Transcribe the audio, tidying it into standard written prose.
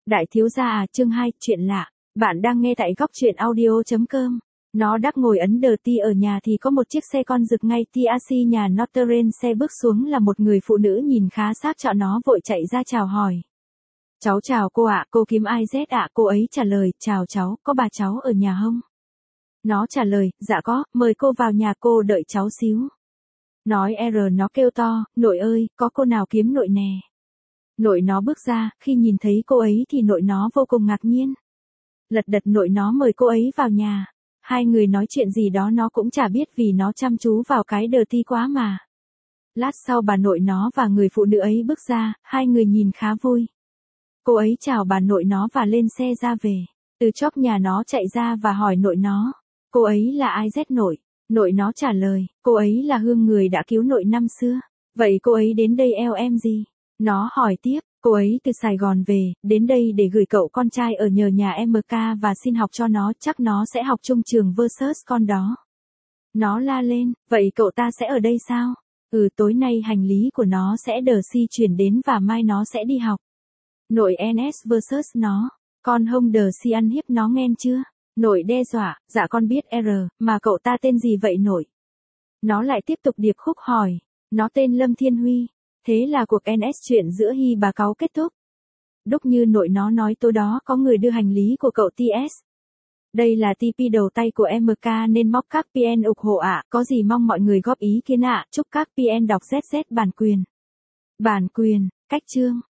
Đại thiếu gia à, chương 2, chuyện lạ. Bạn đang nghe tại góc truyện audio.com. Nó đắc ngồi ấn đờ ti ở nhà thì có một chiếc xe con rực ngay TAC nhà Northern xe bước xuống là một người phụ nữ nhìn khá xác chọ nó vội chạy ra chào hỏi. Cháu chào cô ạ, cô kiếm ai Z ạ, cô ấy trả lời, chào cháu, có bà cháu ở nhà không? Nó trả lời, dạ có, mời cô vào nhà cô đợi cháu xíu. Nói R nó kêu to, nội ơi, có cô nào kiếm nội nè. Nội nó bước ra, khi nhìn thấy cô ấy thì nội nó vô cùng ngạc nhiên. Lật đật nội nó mời cô ấy vào nhà. Hai người nói chuyện gì đó nó cũng chả biết vì nó chăm chú vào cái đờ ti quá mà. Lát sau bà nội nó và người phụ nữ ấy bước ra, hai người nhìn khá vui. Cô ấy chào bà nội nó và lên xe ra về. Từ chóp nhà nó chạy ra và hỏi nội nó. Cô ấy là ai Z nội? Nội nó trả lời, cô ấy là Hương người đã cứu nội năm xưa. Vậy cô ấy đến đây eo em gì? Nó hỏi tiếp, cô ấy từ Sài Gòn về, đến đây để gửi cậu con trai ở nhờ nhà MK và xin học cho nó, chắc nó sẽ học chung trường versus con đó. Nó la lên, vậy cậu ta sẽ ở đây sao? Tối nay hành lý của nó sẽ đờ si chuyển đến và mai nó sẽ đi học. Nội NS versus nó, con hông đờ si ăn hiếp nó nghe chưa? Nội đe dọa, dạ con biết R, mà cậu ta tên gì vậy nội? Nó lại tiếp tục điệp khúc hỏi, nó tên Lâm Thiên Huy. Thế là cuộc NS chuyện giữa Hy bà cáu kết thúc. Đúc như nội nó nói tối đó có người đưa hành lý của cậu TS. Đây là TP đầu tay của MK nên móc các PN ủng hộ ạ, có gì mong mọi người góp ý kiến ạ, chúc các PN đọc ZZ bản quyền. Bản quyền, cách chương.